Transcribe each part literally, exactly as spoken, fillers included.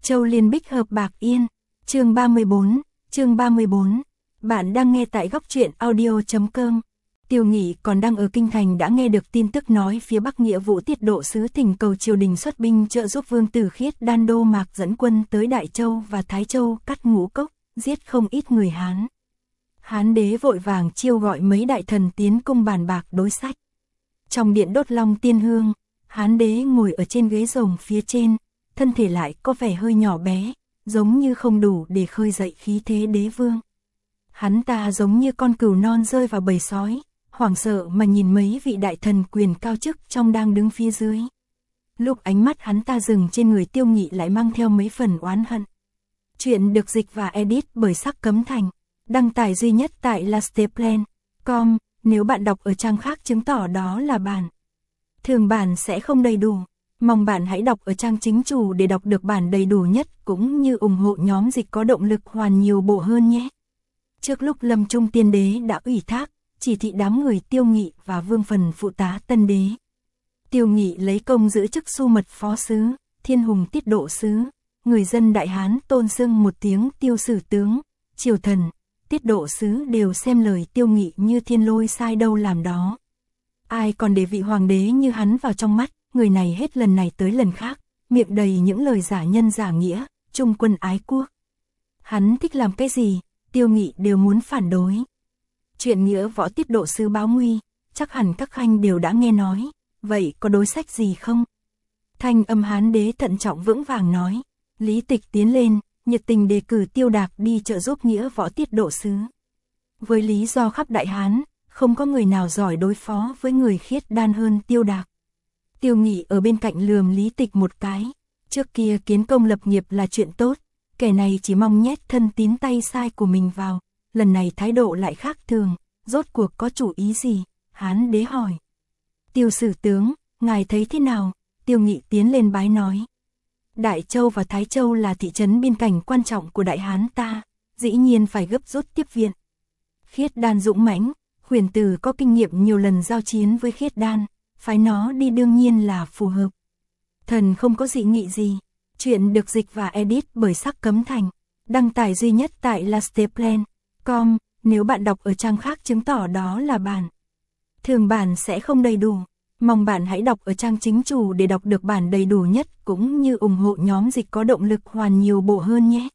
Châu Liên Bích hợp Bạc Yên, chương ba mươi bốn, chương ba mươi bốn. Bạn đang nghe tại góc truyện audio chấm com. Tiêu Nghị còn đang ở kinh thành đã nghe được tin tức nói phía Bắc nghĩa vụ tiết độ sứ thỉnh cầu triều đình xuất binh trợ giúp Vương Tử Khiết Đan Đô Mạc dẫn quân tới Đại Châu và Thái Châu cắt Ngũ Cốc, giết không ít người Hán. Hán đế vội vàng chiêu gọi mấy đại thần tiến cung bàn bạc đối sách. Trong điện đốt long tiên hương, Hán đế ngồi ở trên ghế rồng phía trên, thân thể lại có vẻ hơi nhỏ bé, giống như không đủ để khơi dậy khí thế đế vương. Hắn ta giống như con cừu non rơi vào bầy sói, hoảng sợ mà nhìn mấy vị đại thần quyền cao chức trong đang đứng phía dưới. Lúc ánh mắt hắn ta dừng trên người Tiêu Nghị lại mang theo mấy phần oán hận. Chuyện được dịch và edit bởi Sắc Cấm Thành, đăng tải duy nhất tại lasteplan chấm com, nếu bạn đọc ở trang khác chứng tỏ đó là bản thường bản sẽ không đầy đủ. Mong bạn hãy đọc ở trang chính chủ để đọc được bản đầy đủ nhất cũng như ủng hộ nhóm dịch có động lực hoàn nhiều bộ hơn nhé. Trước lúc lâm trung tiên đế đã ủy thác, chỉ thị đám người Tiêu Nghị và Vương Phần phụ tá tân đế. Tiêu Nghị lấy công giữ chức Su Mật Phó Sứ, Thiên Hùng Tiết Độ Sứ, người dân Đại Hán tôn xưng một tiếng Tiêu Sử Tướng, Triều Thần, Tiết Độ Sứ đều xem lời Tiêu Nghị như thiên lôi sai đâu làm đó. Ai còn để vị hoàng đế như hắn vào trong mắt, người này hết lần này tới lần khác, miệng đầy những lời giả nhân giả nghĩa, trung quân ái quốc. Hắn thích làm cái gì, Tiêu Nghị đều muốn phản đối. Chuyện nghĩa võ Tiết Độ Sứ báo nguy, chắc hẳn các khanh đều đã nghe nói, vậy có đối sách gì không? Thanh âm Hán đế thận trọng vững vàng nói. Lý Tịch tiến lên, nhiệt tình đề cử Tiêu Đạc đi trợ giúp nghĩa võ Tiết Độ Sứ. Với lý do khắp Đại Hán, không có người nào giỏi đối phó với người khiết đan hơn Tiêu Đạc. Tiêu Nghị ở bên cạnh lườm Lý Tịch một cái. Trước kia kiến công lập nghiệp là chuyện tốt, kẻ này chỉ mong nhét thân tín tay sai của mình vào, lần này thái độ lại khác thường, rốt cuộc có chủ ý gì? Hán đế hỏi. Tiêu Sử Tướng, ngài thấy thế nào? Tiêu Nghị tiến lên bái nói. Đại Châu và Thái Châu là thị trấn biên cảnh quan trọng của Đại Hán ta, dĩ nhiên phải gấp rút tiếp viện. Khiết đan dũng mãnh, Huyền Tử có kinh nghiệm nhiều lần giao chiến với Khiết đan, phái nó đi đương nhiên là phù hợp. Thần không có dị nghị gì. Chuyện được dịch và edit bởi Sắc Cấm Thành, đăng tải duy nhất tại lasteplan chấm com, nếu bạn đọc ở trang khác chứng tỏ đó là bản thường bản sẽ không đầy đủ. Mong bạn hãy đọc ở trang chính chủ để đọc được bản đầy đủ nhất cũng như ủng hộ nhóm dịch có động lực hoàn nhiều bộ hơn nhé.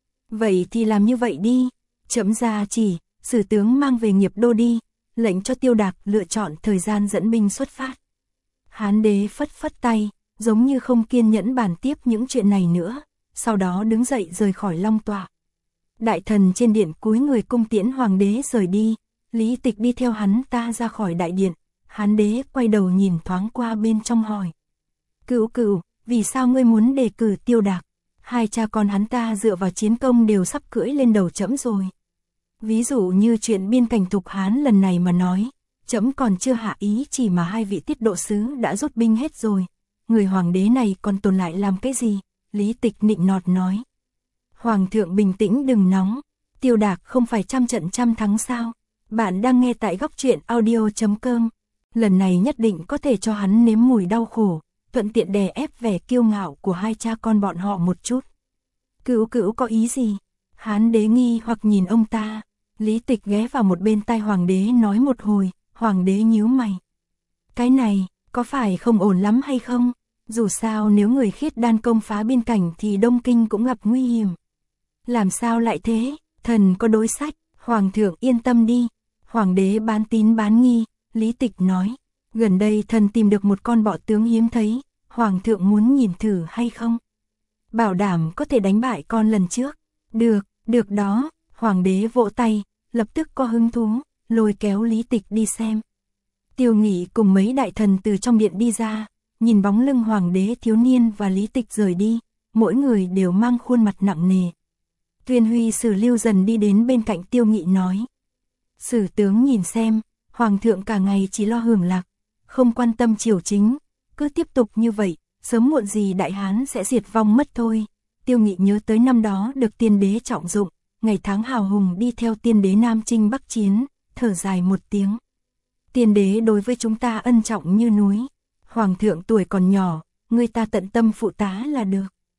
Vậy thì làm như vậy đi. Chấm ra chỉ, Sử Tướng mang về nghiệp đô đi, lệnh cho Tiêu Đạc lựa chọn thời gian dẫn binh xuất phát. Hán đế phất phất tay, giống như không kiên nhẫn bàn tiếp những chuyện này nữa, sau đó đứng dậy rời khỏi long tọa. Đại thần trên điện cúi người cung tiễn hoàng đế rời đi, Lý Tịch đi theo hắn ta ra khỏi đại điện. Hán đế quay đầu nhìn thoáng qua bên trong hỏi. Cửu cửu, vì sao ngươi muốn đề cử Tiêu Đạc? Hai cha con hắn ta dựa vào chiến công đều sắp cưỡi lên đầu trẫm rồi. Ví dụ như chuyện biên cảnh Thục Hán lần này mà nói, trẫm còn chưa hạ ý chỉ mà hai vị tiết độ sứ đã rút binh hết rồi. Người hoàng đế này còn tồn lại làm cái gì? Lý Tịch nịnh nọt nói. Hoàng thượng bình tĩnh đừng nóng, Tiêu Đạc không phải trăm trận trăm thắng sao? Bạn đang nghe tại góc truyện audio chấm com. Lần này nhất định có thể cho hắn nếm mùi đau khổ, thuận tiện đè ép vẻ kiêu ngạo của hai cha con bọn họ một chút. Cửu cửu có ý gì? Hán đế nghi hoặc nhìn ông ta. Lý Tịch ghé vào một bên tai hoàng đế nói một hồi, hoàng đế nhíu mày. Cái này, có phải không ổn lắm hay không? Dù sao nếu người khiết đan công phá biên cảnh thì Đông Kinh cũng gặp nguy hiểm. Làm sao lại thế? Thần có đối sách, hoàng thượng yên tâm đi. Hoàng đế bán tín bán nghi. Lý Tịch nói, gần đây thần tìm được một con bọ tướng hiếm thấy, hoàng thượng muốn nhìn thử hay không? Bảo đảm có thể đánh bại con lần trước. Được, được đó, hoàng đế vỗ tay, lập tức có hứng thú, lôi kéo Lý Tịch đi xem. Tiêu Nghị cùng mấy đại thần từ trong điện đi ra, nhìn bóng lưng hoàng đế thiếu niên và Lý Tịch rời đi, mỗi người đều mang khuôn mặt nặng nề. Tuyên Huy Sử Lưu dần đi đến bên cạnh Tiêu Nghị nói. Sử tướng nhìn xem, hoàng thượng cả ngày chỉ lo hưởng lạc, không quan tâm triều chính, cứ tiếp tục như vậy, sớm muộn gì Đại Hán sẽ diệt vong mất thôi. Tiêu Nghị nhớ tới năm đó được tiên đế trọng dụng, ngày tháng hào hùng đi theo tiên đế Nam Chinh Bắc Chiến, thở dài một tiếng. Tiên đế đối với chúng ta ân trọng như núi, hoàng thượng tuổi còn nhỏ, người ta tận tâm phụ tá là được.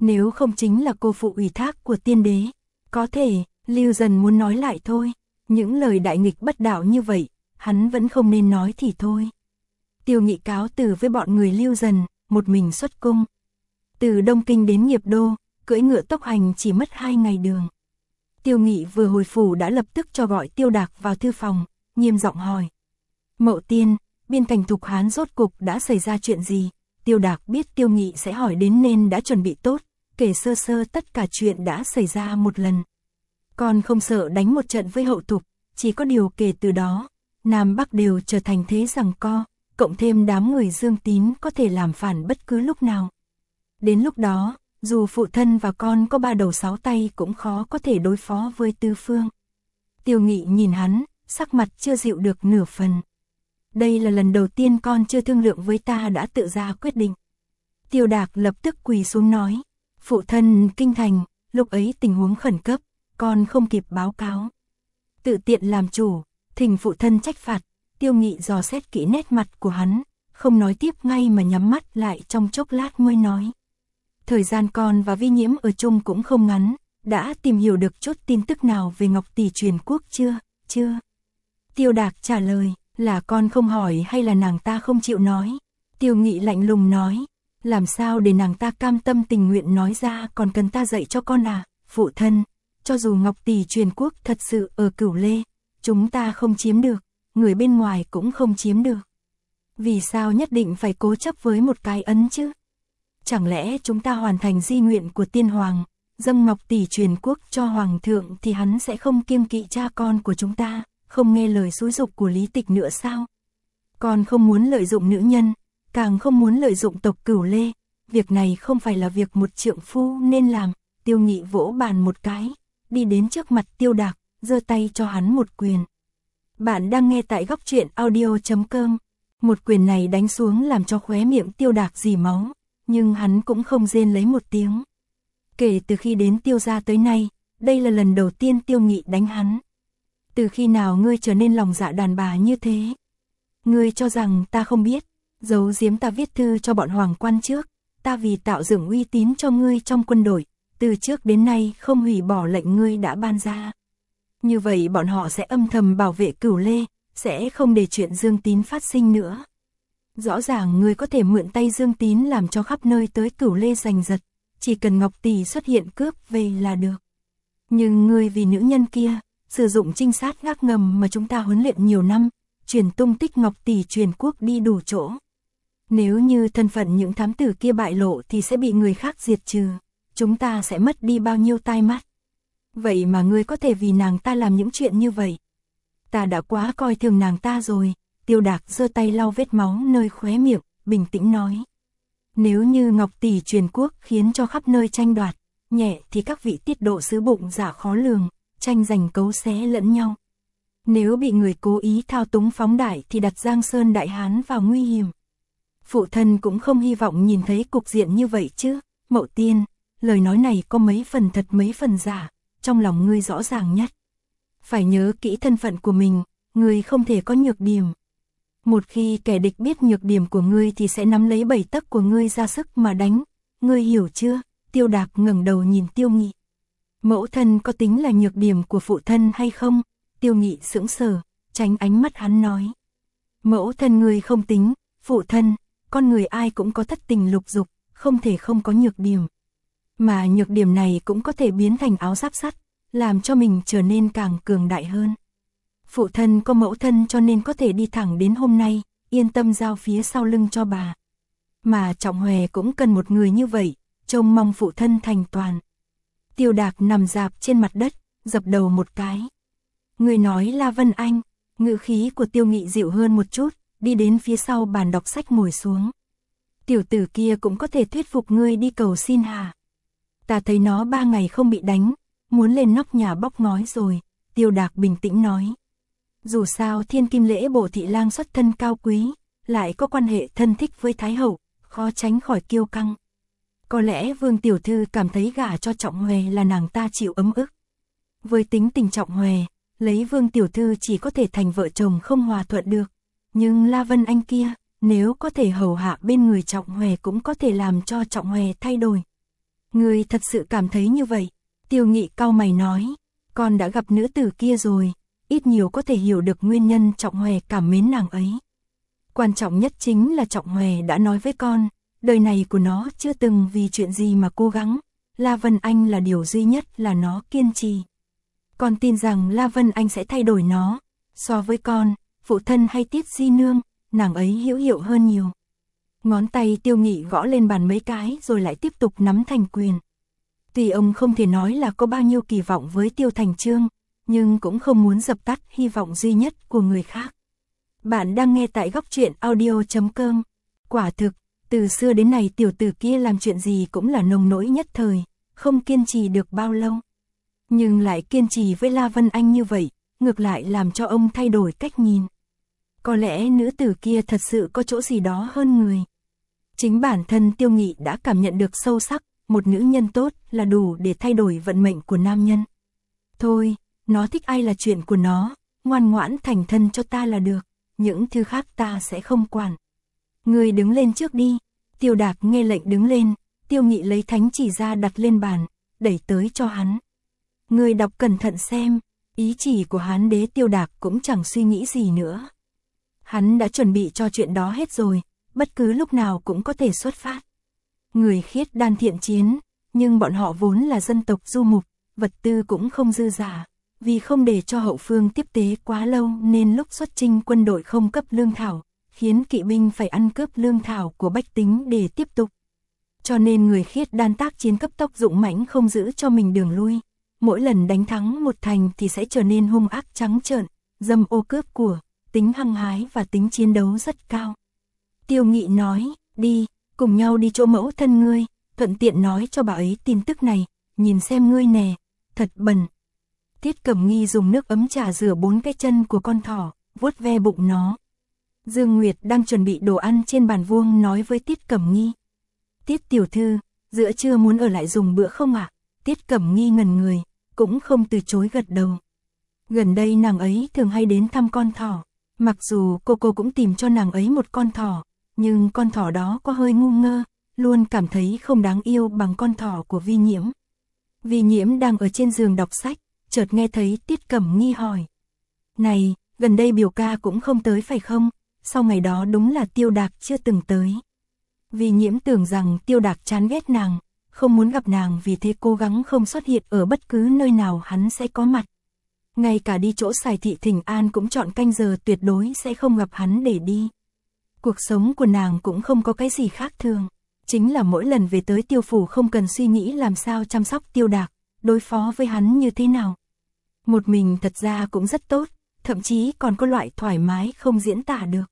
Nếu không chính là cô phụ ủy thác của tiên đế. Có thể, Lưu Dần muốn nói lại thôi. Những lời đại nghịch bất đạo như vậy, hắn vẫn không nên nói thì thôi. Tiêu Nghị cáo từ với bọn người Lưu Dần, một mình xuất cung. Từ Đông Kinh đến Nghiệp Đô, cưỡi ngựa tốc hành chỉ mất hai ngày đường. Tiêu Nghị vừa hồi phủ đã lập tức cho gọi Tiêu Đạc vào thư phòng, nghiêm giọng hỏi. Mậu Tiên, biên cảnh Thục Hán rốt cục đã xảy ra chuyện gì? Tiêu Đạc biết Tiêu Nghị sẽ hỏi đến nên đã chuẩn bị tốt, kể sơ sơ tất cả chuyện đã xảy ra một lần. Còn không sợ đánh một trận với Hậu Thục, chỉ có điều kể từ đó, Nam Bắc đều trở thành thế giằng co, cộng thêm đám người Dương Tín có thể làm phản bất cứ lúc nào. Đến lúc đó, dù phụ thân và con có ba đầu sáu tay cũng khó có thể đối phó với Tư Phương. Tiêu Nghị nhìn hắn, sắc mặt chưa dịu được nửa phần. Đây là lần đầu tiên con chưa thương lượng với ta đã tự ra quyết định. Tiêu Đạc lập tức quỳ xuống nói, phụ thân kinh thành, lúc ấy tình huống khẩn cấp, con không kịp báo cáo. Tự tiện làm chủ, thỉnh phụ thân trách phạt. Tiêu Nghị dò xét kỹ nét mặt của hắn, không nói tiếp ngay mà nhắm mắt lại trong chốc lát mới nói. Thời gian con và Vi Nhiễm ở chung cũng không ngắn, đã tìm hiểu được chút tin tức nào về Ngọc Tỷ truyền quốc chưa? Chưa. Tiêu Đạc trả lời, là con không hỏi hay là nàng ta không chịu nói? Tiêu Nghị lạnh lùng nói, làm sao để nàng ta cam tâm tình nguyện nói ra, còn cần ta dạy cho con à? Phụ thân, cho dù Ngọc Tỷ truyền quốc thật sự ở Cửu Lê, chúng ta không chiếm được, người bên ngoài cũng không chiếm được. Vì sao nhất định phải cố chấp với một cái ấn chứ? Chẳng lẽ chúng ta hoàn thành di nguyện của tiên hoàng, dâng Ngọc Tỷ truyền quốc cho hoàng thượng thì hắn sẽ không kiêng kỵ cha con của chúng ta, không nghe lời xúi giục của Lý Tịch nữa sao? Con không muốn lợi dụng nữ nhân, càng không muốn lợi dụng tộc Cửu Lê, việc này không phải là việc một trượng phu nên làm. Tiêu Nghị vỗ bàn một cái, đi đến trước mặt Tiêu Đạc, giơ tay cho hắn một quyền. Bạn đang nghe tại góc truyện audio chấm com. Một quyền này đánh xuống làm cho khóe miệng Tiêu Đạc rỉ máu, nhưng hắn cũng không rên lấy một tiếng. Kể từ khi đến Tiêu gia tới nay, đây là lần đầu tiên Tiêu Nghị đánh hắn. Từ khi nào ngươi trở nên lòng dạ đàn bà như thế? Ngươi cho rằng ta không biết, giấu giếm ta viết thư cho bọn hoàng quan trước, ta vì tạo dựng uy tín cho ngươi trong quân đội, từ trước đến nay không hủy bỏ lệnh ngươi đã ban ra. Như vậy bọn họ sẽ âm thầm bảo vệ Cửu Lê, sẽ không để chuyện Dương Tín phát sinh nữa. Rõ ràng ngươi có thể mượn tay Dương Tín làm cho khắp nơi tới Cửu Lê giành giật, chỉ cần Ngọc Tỷ xuất hiện cướp về là được. Nhưng ngươi vì nữ nhân kia, sử dụng trinh sát gác ngầm mà chúng ta huấn luyện nhiều năm, truyền tung tích Ngọc Tỷ truyền quốc đi đủ chỗ. Nếu như thân phận những thám tử kia bại lộ thì sẽ bị người khác diệt trừ, chúng ta sẽ mất đi bao nhiêu tai mắt. Vậy mà ngươi có thể vì nàng ta làm những chuyện như vậy. Ta đã quá coi thường nàng ta rồi. Tiêu Đạc giơ tay lau vết máu nơi khóe miệng, bình tĩnh nói. Nếu như Ngọc Tỷ truyền quốc khiến cho khắp nơi tranh đoạt, nhẹ thì các vị tiết độ sứ bụng dạ khó lường, tranh giành cấu xé lẫn nhau. Nếu bị người cố ý thao túng phóng đại thì đặt Giang Sơn Đại Hán vào nguy hiểm. Phụ thân cũng không hy vọng nhìn thấy cục diện như vậy chứ. Mậu Tiên, lời nói này có mấy phần thật mấy phần giả, trong lòng ngươi rõ ràng nhất. Phải nhớ kỹ thân phận của mình, ngươi không thể có nhược điểm. Một khi kẻ địch biết nhược điểm của ngươi thì sẽ nắm lấy bảy tấc của ngươi ra sức mà đánh, ngươi hiểu chưa? Tiêu Đạc ngẩng đầu nhìn Tiêu Nghị. Mẫu thân có tính là nhược điểm của phụ thân hay không? Tiêu Nghị sững sờ, tránh ánh mắt hắn nói. Mẫu thân ngươi không tính, phụ thân, con người ai cũng có thất tình lục dục, không thể không có nhược điểm. Mà nhược điểm này cũng có thể biến thành áo giáp sắt, làm cho mình trở nên càng cường đại hơn. Phụ thân có mẫu thân cho nên có thể đi thẳng đến hôm nay, yên tâm giao phía sau lưng cho bà. Mà Trọng Hòe cũng cần một người như vậy, trông mong phụ thân thành toàn. Tiêu Đạc nằm rạp trên mặt đất, dập đầu một cái. Người nói là Vân Anh, ngữ khí của Tiêu Nghị dịu hơn một chút, đi đến phía sau bàn đọc sách ngồi xuống. Tiểu tử kia cũng có thể thuyết phục ngươi đi cầu xin hả? Ta thấy nó ba ngày không bị đánh, muốn lên nóc nhà bóc ngói rồi, Tiêu Đạc bình tĩnh nói. Dù sao Thiên Kim Lễ Bộ thị lang xuất thân cao quý, lại có quan hệ thân thích với Thái Hậu, khó tránh khỏi kiêu căng. Có lẽ Vương Tiểu Thư cảm thấy gả cho Trọng Hòe là nàng ta chịu ấm ức. Với tính tình Trọng Hòe, lấy Vương Tiểu Thư chỉ có thể thành vợ chồng không hòa thuận được. Nhưng La Vân Anh kia, nếu có thể hầu hạ bên người Trọng Hòe cũng có thể làm cho Trọng Hòe thay đổi. Ngươi thật sự cảm thấy như vậy? Tiêu Nghị cau mày nói, con đã gặp nữ tử kia rồi, ít nhiều có thể hiểu được nguyên nhân Trọng Hòe cảm mến nàng ấy. Quan trọng nhất chính là Trọng Hòe đã nói với con, đời này của nó chưa từng vì chuyện gì mà cố gắng, La Vân Anh là điều duy nhất là nó kiên trì. Con tin rằng La Vân Anh sẽ thay đổi nó, so với con, phụ thân hay Tiết Di Nương, nàng ấy hữu hiệu hơn nhiều. Ngón tay Tiêu Nghị gõ lên bàn mấy cái rồi lại tiếp tục nắm thành quyền. Tuy ông không thể nói là có bao nhiêu kỳ vọng với Tiêu Thành Chương, nhưng cũng không muốn dập tắt hy vọng duy nhất của người khác. Bạn đang nghe tại góc truyện audio chấm com. Quả thực, từ xưa đến nay tiểu tử kia làm chuyện gì cũng là nông nỗi nhất thời, không kiên trì được bao lâu. Nhưng lại kiên trì với La Vân Anh như vậy, ngược lại làm cho ông thay đổi cách nhìn. Có lẽ nữ tử kia thật sự có chỗ gì đó hơn người. Chính bản thân Tiêu Nghị đã cảm nhận được sâu sắc, một nữ nhân tốt là đủ để thay đổi vận mệnh của nam nhân. Thôi, nó thích ai là chuyện của nó, ngoan ngoãn thành thân cho ta là được, những thứ khác ta sẽ không quản. Người đứng lên trước đi. Tiêu Đạc nghe lệnh đứng lên, Tiêu Nghị lấy thánh chỉ ra đặt lên bàn, đẩy tới cho hắn. Người đọc cẩn thận xem, ý chỉ của Hán đế Tiêu Đạc cũng chẳng suy nghĩ gì nữa. Hắn đã chuẩn bị cho chuyện đó hết rồi, bất cứ lúc nào cũng có thể xuất phát. Người Khiết Đan thiện chiến, nhưng bọn họ vốn là dân tộc du mục, vật tư cũng không dư giả, vì không để cho hậu phương tiếp tế quá lâu nên lúc xuất chinh quân đội không cấp lương thảo, khiến kỵ binh phải ăn cướp lương thảo của bách tính để tiếp tục. Cho nên người Khiết Đan tác chiến cấp tốc dũng mãnh không giữ cho mình đường lui. Mỗi lần đánh thắng một thành thì sẽ trở nên hung ác trắng trợn, dâm ô cướp của, tính hăng hái và tính chiến đấu rất cao. Tiêu Nghị nói, đi, cùng nhau đi chỗ mẫu thân ngươi, thuận tiện nói cho bà ấy tin tức này, nhìn xem ngươi nè, thật bẩn. Tiết Cẩm Nghi dùng nước ấm trà rửa bốn cái chân của con thỏ, vuốt ve bụng nó. Dương Nguyệt đang chuẩn bị đồ ăn trên bàn vuông nói với Tiết Cẩm Nghi. Tiết tiểu thư, giữa trưa muốn ở lại dùng bữa không ạ? À? Tiết Cẩm Nghi ngẩn người, cũng không từ chối gật đầu. Gần đây nàng ấy thường hay đến thăm con thỏ, mặc dù cô cô cũng tìm cho nàng ấy một con thỏ, nhưng con thỏ đó có hơi ngu ngơ, luôn cảm thấy không đáng yêu bằng con thỏ của Vi Nhiễm. Vi Nhiễm đang ở trên giường đọc sách, chợt nghe thấy Tiết Cẩm Nghi hỏi. Này, gần đây biểu ca cũng không tới phải không? Sau ngày đó đúng là Tiêu Đạc chưa từng tới. Vi Nhiễm tưởng rằng Tiêu Đạc chán ghét nàng, không muốn gặp nàng vì thế cố gắng không xuất hiện ở bất cứ nơi nào hắn sẽ có mặt. Ngay cả đi chỗ Sài Thị thỉnh an cũng chọn canh giờ tuyệt đối sẽ không gặp hắn để đi. Cuộc sống của nàng cũng không có cái gì khác thường, chính là mỗi lần về tới Tiêu phủ không cần suy nghĩ làm sao chăm sóc Tiêu Đạc, đối phó với hắn như thế nào. Một mình thật ra cũng rất tốt, thậm chí còn có loại thoải mái không diễn tả được.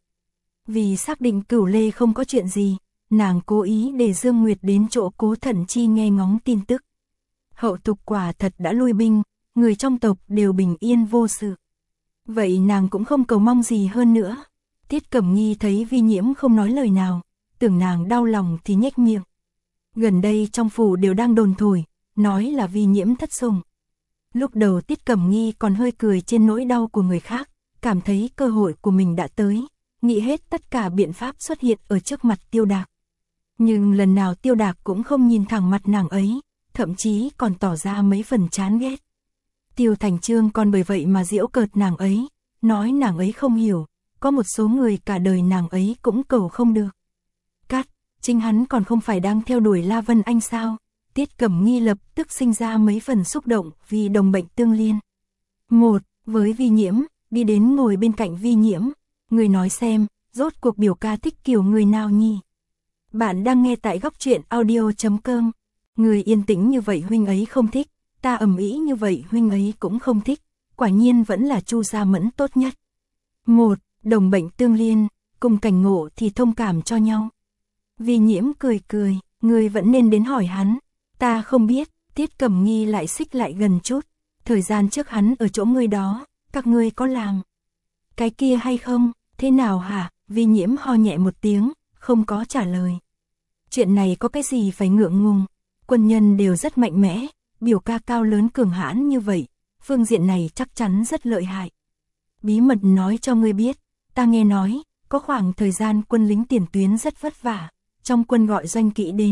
Vì xác định Cửu Lê không có chuyện gì, nàng cố ý để Dương Nguyệt đến chỗ Cố Thận Chi nghe ngóng tin tức. Hậu Thục quả thật đã lui binh, người trong tộc đều bình yên vô sự. Vậy nàng cũng không cầu mong gì hơn nữa. Tiết Cẩm Nghi thấy Vi Nhiễm không nói lời nào, tưởng nàng đau lòng thì nhếch miệng. Gần đây trong phủ đều đang đồn thổi, nói là Vi Nhiễm thất sủng. Lúc đầu Tiết Cẩm Nghi còn hơi cười trên nỗi đau của người khác, cảm thấy cơ hội của mình đã tới, nghĩ hết tất cả biện pháp xuất hiện ở trước mặt Tiêu Đạc. Nhưng lần nào Tiêu Đạc cũng không nhìn thẳng mặt nàng ấy, thậm chí còn tỏ ra mấy phần chán ghét. Tiêu Thành Chương còn bởi vậy mà giễu cợt nàng ấy, nói nàng ấy không hiểu, có một số người cả đời nàng ấy cũng cầu không được. Cắt, chính hắn còn không phải đang theo đuổi La Vân Anh sao? Tiết Cẩm Nghi lập tức sinh ra mấy phần xúc động vì đồng bệnh tương liên. Một, với Vi Nhiễm, đi đến ngồi bên cạnh Vi Nhiễm, người nói xem, rốt cuộc biểu ca thích kiểu người nào nhỉ? Bạn đang nghe tại góc truyện audio chấm com. Người yên tĩnh như vậy huynh ấy không thích, ta ầm ĩ như vậy huynh ấy cũng không thích, quả nhiên vẫn là Chu Gia Mẫn tốt nhất. Một, đồng bệnh tương liên, cùng cảnh ngộ thì thông cảm cho nhau. Vi Nhiễm cười cười, người vẫn nên đến hỏi hắn. Ta không biết. Tiết Cẩm Nghi lại xích lại gần chút. Thời gian trước hắn ở chỗ ngươi đó, các ngươi có làm cái kia hay không? Thế nào hả? Vi Nhiễm ho nhẹ một tiếng, không có trả lời. Chuyện này có cái gì phải ngượng ngùng, quân nhân đều rất mạnh mẽ, biểu ca cao lớn cường hãn như vậy, phương diện này chắc chắn rất lợi hại. Bí mật nói cho ngươi biết, ta nghe nói, có khoảng thời gian quân lính tiền tuyến rất vất vả, trong quân gọi doanh kỵ đến,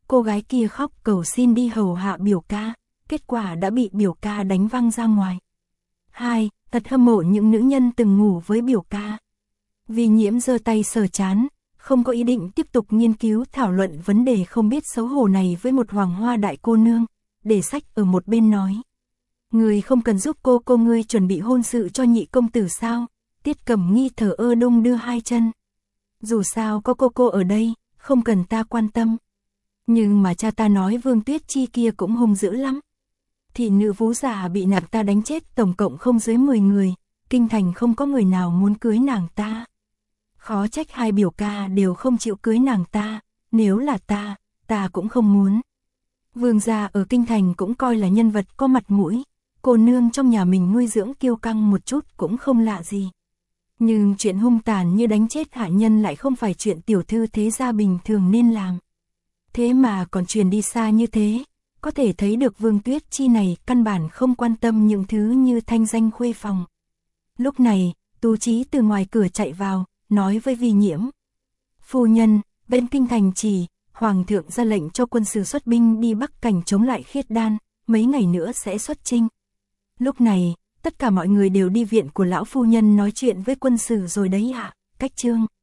cô gái kia khóc cầu xin đi hầu hạ biểu ca, kết quả đã bị biểu ca đánh văng ra ngoài. hai. Thật hâm mộ những nữ nhân từng ngủ với biểu ca. Vi Nhiễm giơ tay sờ trán, không có ý định tiếp tục nghiên cứu thảo luận vấn đề không biết xấu hổ này với một hoàng hoa đại cô nương, để sách ở một bên nói. Người không cần giúp cô cô ngươi chuẩn bị hôn sự cho nhị công tử sao? Tiết Cẩm Nghi thở ơ đung đưa hai chân. Dù sao có cô cô ở đây, không cần ta quan tâm. Nhưng mà cha ta nói Vương Tuyết Chi kia cũng hung dữ lắm. Thị nữ Vú già bị nàng ta đánh chết tổng cộng không dưới mười người, kinh thành không có người nào muốn cưới nàng ta. Khó trách hai biểu ca đều không chịu cưới nàng ta, nếu là ta, ta cũng không muốn. Vương gia ở kinh thành cũng coi là nhân vật có mặt mũi, cô nương trong nhà mình nuôi dưỡng kiêu căng một chút cũng không lạ gì. Nhưng chuyện hung tàn như đánh chết hạ nhân lại không phải chuyện tiểu thư thế gia bình thường nên làm. Thế mà còn truyền đi xa như thế, có thể thấy được Vương Tuyết Chi này căn bản không quan tâm những thứ như thanh danh khuê phòng. Lúc này, Tú Chí từ ngoài cửa chạy vào, nói với Vi Nhiễm. Phu nhân, bên kinh thành chỉ, Hoàng thượng ra lệnh cho quân sư xuất binh đi Bắc Cảnh chống lại Khiết Đan, mấy ngày nữa sẽ xuất chinh. Lúc này, tất cả mọi người đều đi viện của lão phu nhân nói chuyện với quân sư rồi đấy ạ, Cách Trương.